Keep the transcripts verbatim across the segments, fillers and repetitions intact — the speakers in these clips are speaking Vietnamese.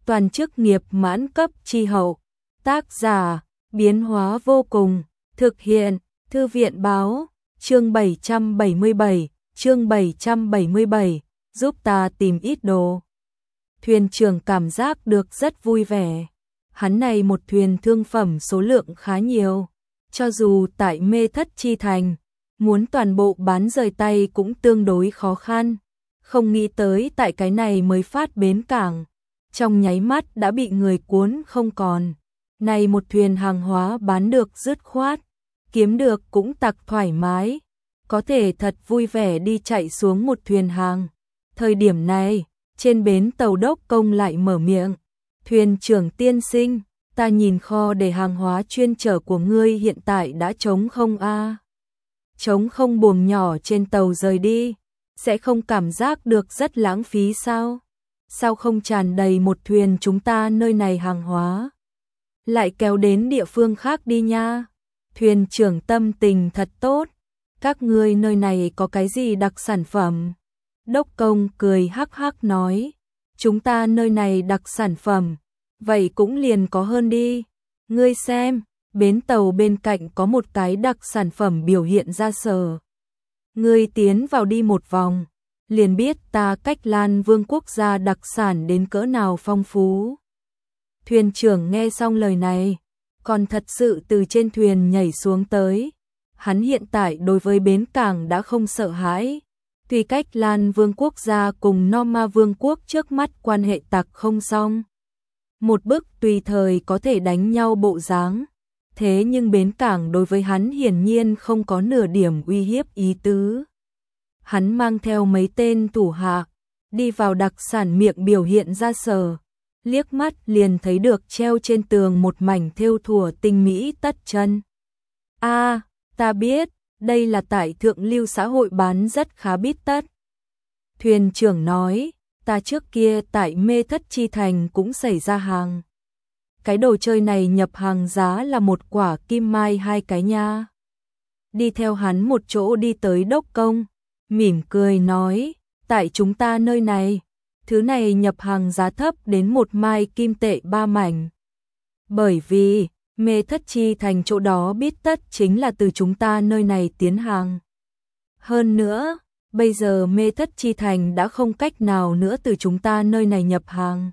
toàn chức nghiệp mãn cấp chi hậu. Tác giả, biến hóa vô cùng, thực hiện, Thư viện báo, chương bảy trăm bảy mươi bảy, chương bảy trăm bảy mươi bảy, giúp ta tìm ít đồ. Thuyền trưởng cảm giác được rất vui vẻ. Hắn này một thuyền thương phẩm số lượng khá nhiều, cho dù tại Mê Thất Chi Thành, muốn toàn bộ bán rời tay cũng tương đối khó khăn. Không nghĩ tới tại cái này mới phát bến cảng, trong nháy mắt đã bị người cuốn không còn. Này một thuyền hàng hóa bán được dứt khoát, kiếm được cũng tặc thoải mái, có thể thật vui vẻ đi chạy xuống một thuyền hàng. Thời điểm này, trên bến tàu đốc công lại mở miệng, thuyền trưởng tiên sinh, ta nhìn kho để hàng hóa chuyên chở của ngươi hiện tại đã trống không a? À? Trống không buồng nhỏ trên tàu rời đi, sẽ không cảm giác được rất lãng phí sao? Sao không tràn đầy một thuyền chúng ta nơi này hàng hóa, lại kéo đến địa phương khác đi nha? Thuyền trưởng tâm tình thật tốt, các ngươi nơi này có cái gì đặc sản phẩm? Đốc công cười hắc hắc nói, chúng ta nơi này đặc sản phẩm, vậy cũng liền có hơn đi. Ngươi xem, bến tàu bên cạnh có một cái đặc sản phẩm biểu hiện ra sở. Ngươi tiến vào đi một vòng, liền biết ta Cách Lan Vương quốc gia đặc sản đến cỡ nào phong phú. Thuyền trưởng nghe xong lời này, còn thật sự từ trên thuyền nhảy xuống tới. Hắn hiện tại đối với bến cảng đã không sợ hãi. Tuy Cách Lan Vương quốc gia cùng Norma Vương quốc trước mắt quan hệ tặc không xong, một bức tùy thời có thể đánh nhau bộ dáng, thế nhưng bến cảng đối với hắn hiển nhiên không có nửa điểm uy hiếp ý tứ. Hắn mang theo mấy tên thủ hạ, đi vào đặc sản miệng biểu hiện ra sở, liếc mắt liền thấy được treo trên tường một mảnh thêu thùa tinh mỹ tất chân. A, à, ta biết, đây là tại thượng lưu xã hội bán rất khá bít tất. Thuyền trưởng nói, ta trước kia tại Mê Thất Chi Thành cũng xảy ra hàng. Cái đồ chơi này nhập hàng giá là một quả kim mai hai cái nha. Đi theo hắn một chỗ đi tới đốc công, mỉm cười nói, tại chúng ta nơi này, thứ này nhập hàng giá thấp đến một mai kim tệ ba mảnh. Bởi vì, Mê Thất Chi Thành chỗ đó bít tất chính là từ chúng ta nơi này tiến hàng. Hơn nữa, bây giờ Mê Thất Chi Thành đã không cách nào nữa từ chúng ta nơi này nhập hàng.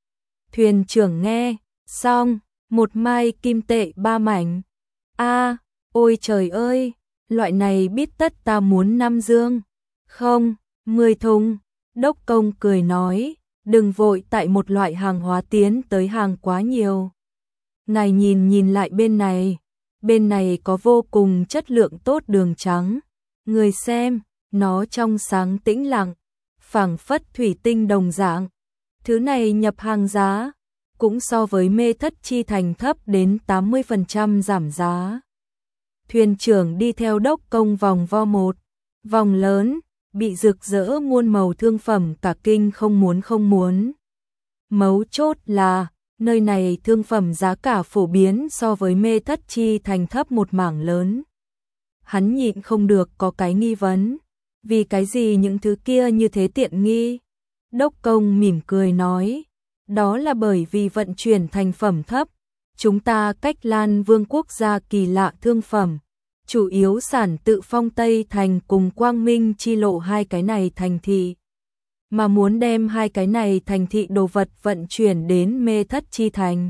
Thuyền trưởng nghe, xong, một mai kim tệ ba mảnh. A, à, ôi trời ơi, loại này bít tất ta muốn năm dương. Không, mười thùng. Đốc công cười nói, đừng vội tại một loại hàng hóa tiến tới hàng quá nhiều. Ngài nhìn nhìn lại bên này, bên này có vô cùng chất lượng tốt đường trắng. Người xem, nó trong sáng tĩnh lặng, phảng phất thủy tinh đồng dạng. Thứ này nhập hàng giá, cũng so với Mê Thất Chi Thành thấp đến tám mươi phần trăm giảm giá. Thuyền trưởng đi theo đốc công vòng vo một, vòng lớn, bị rực rỡ muôn màu thương phẩm cả kinh không muốn không muốn. Mấu chốt là, nơi này thương phẩm giá cả phổ biến so với Mê Thất Chi Thành thấp một mảng lớn. Hắn nhịn không được có cái nghi vấn, vì cái gì những thứ kia như thế tiện nghi? Đốc công mỉm cười nói, đó là bởi vì vận chuyển thành phẩm thấp. Chúng ta Cách Lan Vương quốc gia kỳ lạ thương phẩm, chủ yếu sản tự Phong Tây Thành cùng Quang Minh Chi Lộ hai cái này thành thị. Mà muốn đem hai cái này thành thị đồ vật vận chuyển đến Mê Thất Chi Thành,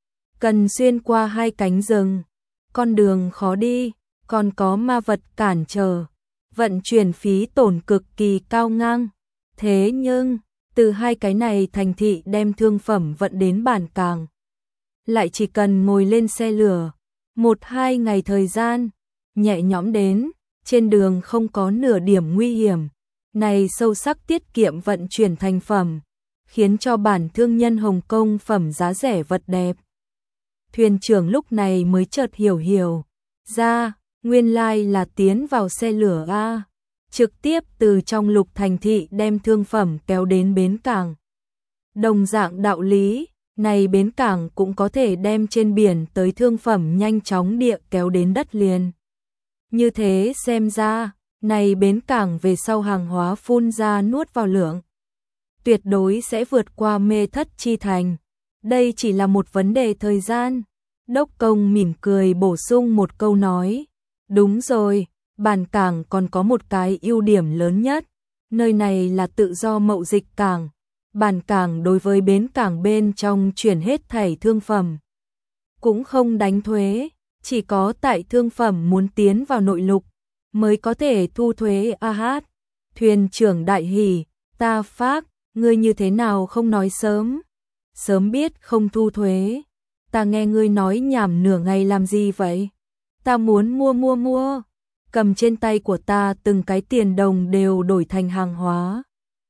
cần xuyên qua hai cánh rừng, con đường khó đi, còn có ma vật cản trở, vận chuyển phí tổn cực kỳ cao ngang. Thế nhưng, từ hai cái này thành thị đem thương phẩm vận đến bản cảng, lại chỉ cần ngồi lên xe lửa, một hai ngày thời gian, nhẹ nhõm đến, trên đường không có nửa điểm nguy hiểm. Này sâu sắc tiết kiệm vận chuyển thành phẩm, khiến cho bản thương nhân Hồng Kông phẩm giá rẻ vật đẹp. Thuyền trưởng lúc này mới chợt hiểu hiểu ra, nguyên lai là tiến vào xe lửa a, trực tiếp từ trong lục thành thị đem thương phẩm kéo đến bến cảng. Đồng dạng đạo lý, này bến cảng cũng có thể đem trên biển tới thương phẩm nhanh chóng địa kéo đến đất liền. Như thế xem ra, này bến cảng về sau hàng hóa phun ra nuốt vào lượng, tuyệt đối sẽ vượt qua Mê Thất Chi Thành. Đây chỉ là một vấn đề thời gian. Đốc Công mỉm cười bổ sung một câu nói. Đúng rồi, bản cảng còn có một cái ưu điểm lớn nhất. Nơi này là tự do mậu dịch cảng. Bản cảng đối với bến cảng bên trong chuyển hết thảy thương phẩm. Cũng không đánh thuế, chỉ có tại thương phẩm muốn tiến vào nội lục mới có thể thu thuế. A hát, thuyền trưởng đại hỉ, ta phác, ngươi như thế nào không nói sớm? Sớm biết không thu thuế, ta nghe ngươi nói nhảm nửa ngày làm gì vậy? Ta muốn mua mua mua, cầm trên tay của ta từng cái tiền đồng đều đổi thành hàng hóa.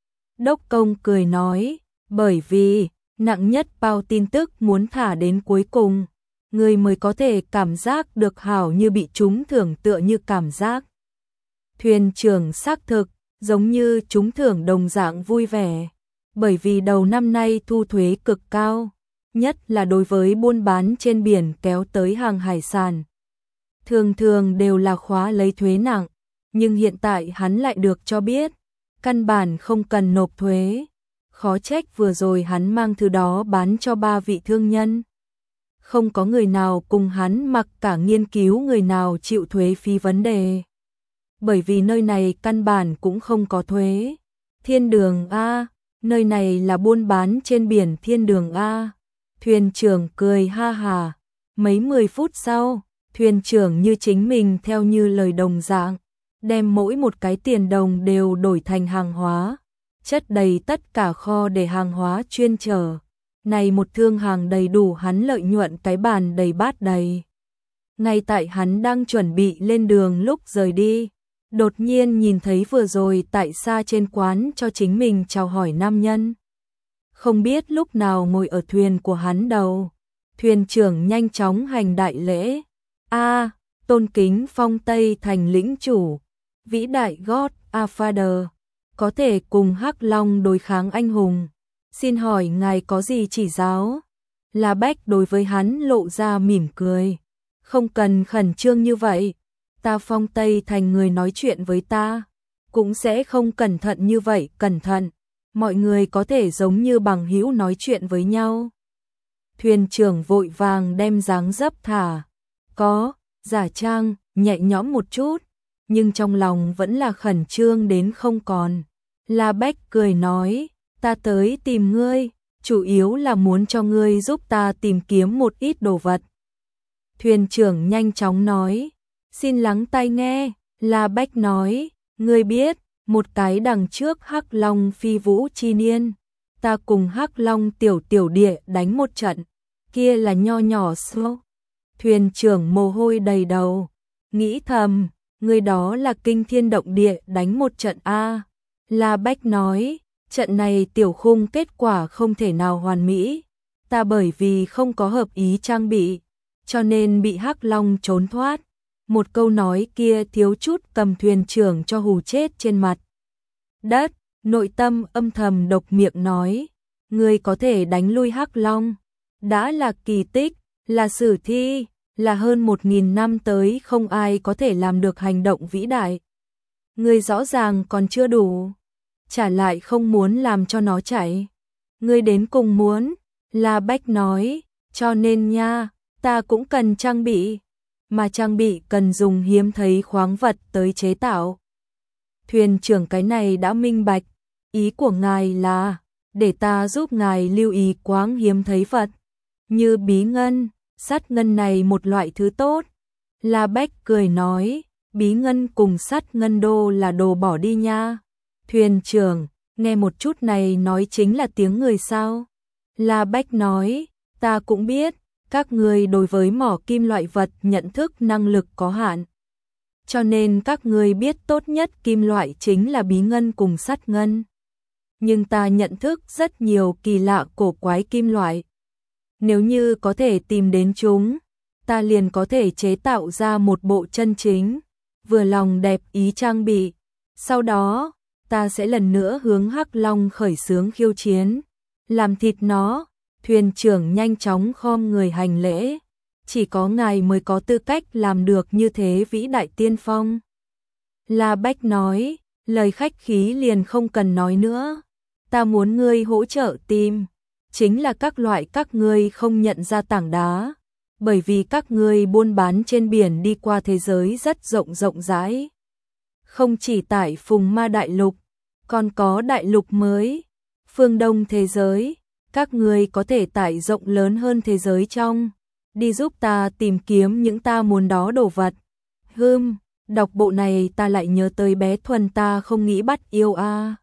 Đốc Công cười nói, bởi vì nặng nhất bao tin tức muốn thả đến cuối cùng, người mới có thể cảm giác được hảo như bị trúng thưởng tựa như cảm giác. Thuyền trưởng xác thực, giống như trúng thưởng đồng dạng vui vẻ, bởi vì đầu năm nay thu thuế cực cao, nhất là đối với buôn bán trên biển kéo tới hàng hải sản. Thường thường đều là khóa lấy thuế nặng, nhưng hiện tại hắn lại được cho biết, căn bản không cần nộp thuế. Khó trách vừa rồi hắn mang thứ đó bán cho ba vị thương nhân. Không có người nào cùng hắn mặc cả nghiên cứu người nào chịu thuế phí vấn đề. Bởi vì nơi này căn bản cũng không có thuế. Thiên đường A, nơi này là buôn bán trên biển thiên đường A. Thuyền trưởng cười ha hà. Mấy mười phút sau, thuyền trưởng như chính mình theo như lời đồng dạng, đem mỗi một cái tiền đồng đều đổi thành hàng hóa, chất đầy tất cả kho để hàng hóa chuyên chở. Này một thương hàng đầy đủ hắn lợi nhuận cái bàn đầy bát đầy. Ngay tại hắn đang chuẩn bị lên đường lúc rời đi, đột nhiên nhìn thấy vừa rồi tại xa trên quán cho chính mình chào hỏi nam nhân. Không biết lúc nào ngồi ở thuyền của hắn đầu. Thuyền trưởng nhanh chóng hành đại lễ. A, tôn kính Phong Tây thành lĩnh chủ, vĩ đại God a Father, có thể cùng Hắc Long đối kháng anh hùng. Xin hỏi ngài có gì chỉ giáo? La Bách đối với hắn lộ ra mỉm cười. Không cần khẩn trương như vậy, ta Phong Tây thành người nói chuyện với ta, cũng sẽ không cẩn thận như vậy, cẩn thận. Mọi người có thể giống như bằng hữu nói chuyện với nhau. Thuyền trưởng vội vàng đem dáng dấp thả. Có, giả trang, nhẹ nhõm một chút, nhưng trong lòng vẫn là khẩn trương đến không còn. La Bách cười nói, ta tới tìm ngươi, chủ yếu là muốn cho ngươi giúp ta tìm kiếm một ít đồ vật. Thuyền trưởng nhanh chóng nói, xin lắng tai nghe. La Bách nói, ngươi biết, một cái đằng trước Hắc Long phi vũ chi niên, ta cùng Hắc Long tiểu tiểu địa đánh một trận, kia là nho nhỏ slow. Thuyền trưởng mồ hôi đầy đầu, nghĩ thầm, người đó là kinh thiên động địa đánh một trận A. La Bách nói, trận này tiểu khung kết quả không thể nào hoàn mỹ, ta bởi vì không có hợp ý trang bị, cho nên bị Hắc Long trốn thoát. Một câu nói kia thiếu chút cầm thuyền trưởng cho hù chết trên mặt đất. Nội tâm âm thầm độc miệng nói, người có thể đánh lui Hắc Long, đã là kỳ tích, là sử thi, là hơn một nghìn năm tới không ai có thể làm được hành động vĩ đại. Người rõ ràng còn chưa đủ, trả lại không muốn làm cho nó chạy. Người đến cùng muốn. La Bách nói, cho nên nha, ta cũng cần trang bị, mà trang bị cần dùng hiếm thấy khoáng vật tới chế tạo. Thuyền trưởng cái này đã minh bạch, ý của ngài là để ta giúp ngài lưu ý khoáng hiếm thấy vật, như bí ngân, sắt ngân này một loại thứ tốt. La Bách cười nói, bí ngân cùng sắt ngân đô là đồ bỏ đi nha. Thuyền trưởng, nghe một chút này nói chính là tiếng người sao? La Bách nói, ta cũng biết, các người đối với mỏ kim loại vật nhận thức năng lực có hạn. Cho nên các người biết tốt nhất kim loại chính là bí ngân cùng sắt ngân. Nhưng ta nhận thức rất nhiều kỳ lạ cổ quái kim loại. Nếu như có thể tìm đến chúng, ta liền có thể chế tạo ra một bộ chân chính, vừa lòng đẹp ý trang bị. Sau đó, ta sẽ lần nữa hướng Hắc Long khởi xướng khiêu chiến, làm thịt nó. Thuyền trưởng nhanh chóng khom người hành lễ, chỉ có ngài mới có tư cách làm được như thế vĩ đại tiên phong. La Bách nói, lời khách khí liền không cần nói nữa, ta muốn ngươi hỗ trợ tìm, chính là các loại các ngươi không nhận ra tảng đá, bởi vì các ngươi buôn bán trên biển đi qua thế giới rất rộng rộng rãi. Không chỉ tại Phùng Ma Đại Lục, còn có đại lục mới, phương Đông thế giới, các ngươi có thể tải rộng lớn hơn thế giới trong, đi giúp ta tìm kiếm những ta muốn đó đồ vật. Hừm, đọc bộ này ta lại nhớ tới bé Thuần ta không nghĩ bắt yêu a.